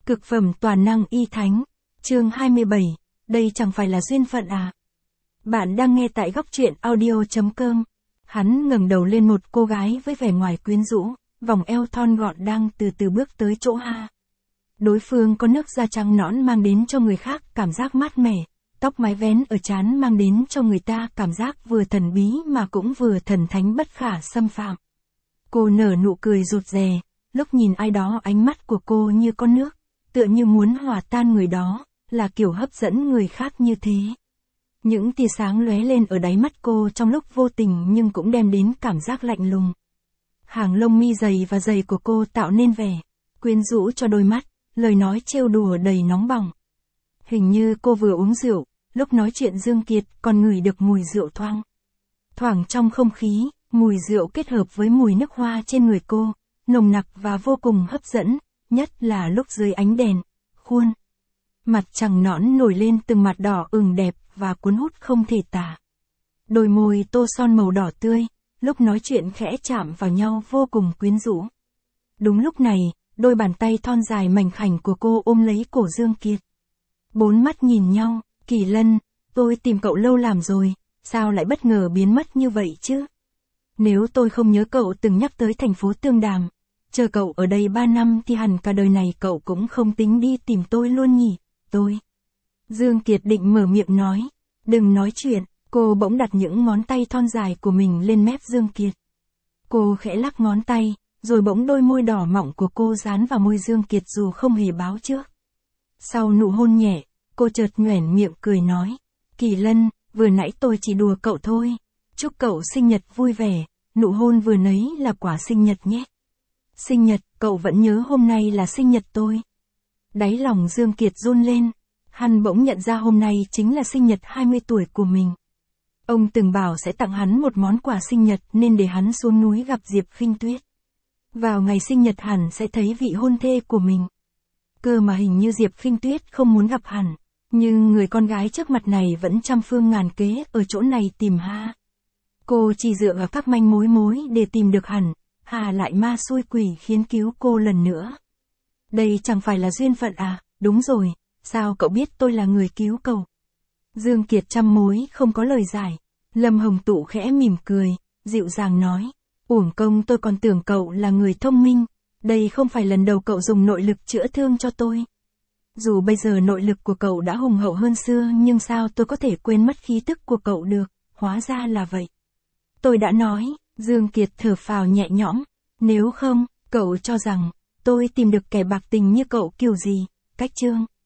Cực phẩm toàn năng y thánh. Chương 27. Đây chẳng phải là duyên phận à? Bạn đang nghe tại góc truyện audio.com. Hắn ngẩng đầu lên một cô gái với vẻ ngoài quyến rũ, vòng eo thon gọn đang từ từ bước tới chỗ Ha. Đối phương có nước da trắng nõn mang đến cho người khác cảm giác mát mẻ, tóc mái vén ở trán mang đến cho người ta cảm giác vừa thần bí mà cũng vừa thần thánh bất khả xâm phạm. Cô nở nụ cười rụt rè, lúc nhìn ai đó ánh mắt của cô như con nước, tựa như muốn hòa tan người đó, là kiểu hấp dẫn người khác như thế. Những tia sáng lóe lên ở đáy mắt cô trong lúc vô tình nhưng cũng đem đến cảm giác lạnh lùng. Hàng lông mi dày và dày của cô tạo nên vẻ quyến rũ cho đôi mắt, lời nói trêu đùa đầy nóng bỏng. Hình như cô vừa uống rượu, lúc nói chuyện Dương Kiệt còn ngửi được mùi rượu thoang thoảng trong không khí, mùi rượu kết hợp với mùi nước hoa trên người cô, nồng nặc và vô cùng hấp dẫn, nhất là lúc dưới ánh đèn, khuôn mặt trắng nõn nổi lên từng mặt đỏ ửng đẹp và cuốn hút không thể tả. Đôi môi tô son màu đỏ tươi, lúc nói chuyện khẽ chạm vào nhau vô cùng quyến rũ. Đúng lúc này, đôi bàn tay thon dài mảnh khảnh của cô ôm lấy cổ Dương Kiệt. Bốn mắt nhìn nhau, Kỳ Lân, tôi tìm cậu lâu làm rồi, sao lại bất ngờ biến mất như vậy chứ? Nếu tôi không nhớ cậu từng nhắc tới thành phố Tương Đàm, chờ cậu ở đây 3 năm thì hẳn cả đời này cậu cũng không tính đi tìm tôi luôn nhỉ, tôi. Dương Kiệt định mở miệng nói, đừng nói chuyện, cô bỗng đặt những ngón tay thon dài của mình lên mép Dương Kiệt. Cô khẽ lắc ngón tay, rồi bỗng đôi môi đỏ mọng của cô dán vào môi Dương Kiệt dù không hề báo trước. Sau nụ hôn nhẹ, cô chợt nhoẻn miệng cười nói, Kỳ Lân, vừa nãy tôi chỉ đùa cậu thôi, chúc cậu sinh nhật vui vẻ, nụ hôn vừa nấy là quả sinh nhật nhé. Sinh nhật, cậu vẫn nhớ hôm nay là sinh nhật tôi. Đáy lòng Dương Kiệt run lên, hắn bỗng nhận ra hôm nay chính là sinh nhật 20 tuổi của mình. Ông từng bảo sẽ tặng hắn một món quà sinh nhật nên để hắn xuống núi gặp Diệp Khinh Tuyết. Vào ngày sinh nhật hẳn sẽ thấy vị hôn thê của mình. Cơ mà hình như Diệp Khinh Tuyết không muốn gặp hẳn, nhưng người con gái trước mặt này vẫn trăm phương ngàn kế ở chỗ này tìm Ha. Cô chỉ dựa vào các manh mối để tìm được hẳn, Hà lại ma xui quỷ khiến cứu cô lần nữa. Đây chẳng phải là duyên phận à? Đúng rồi, sao cậu biết tôi là người cứu cậu? Dương Kiệt trăm mối không có lời giải. Lâm Hồng Tụ khẽ mỉm cười, dịu dàng nói, uổng công tôi còn tưởng cậu là người thông minh, đây không phải lần đầu cậu dùng nội lực chữa thương cho tôi. Dù bây giờ nội lực của cậu đã hùng hậu hơn xưa nhưng sao tôi có thể quên mất khí tức của cậu được, hóa ra là vậy. Tôi đã nói, Dương Kiệt thở phào nhẹ nhõm, nếu không, cậu cho rằng, tôi tìm được kẻ bạc tình như cậu kiểu gì, cách chương.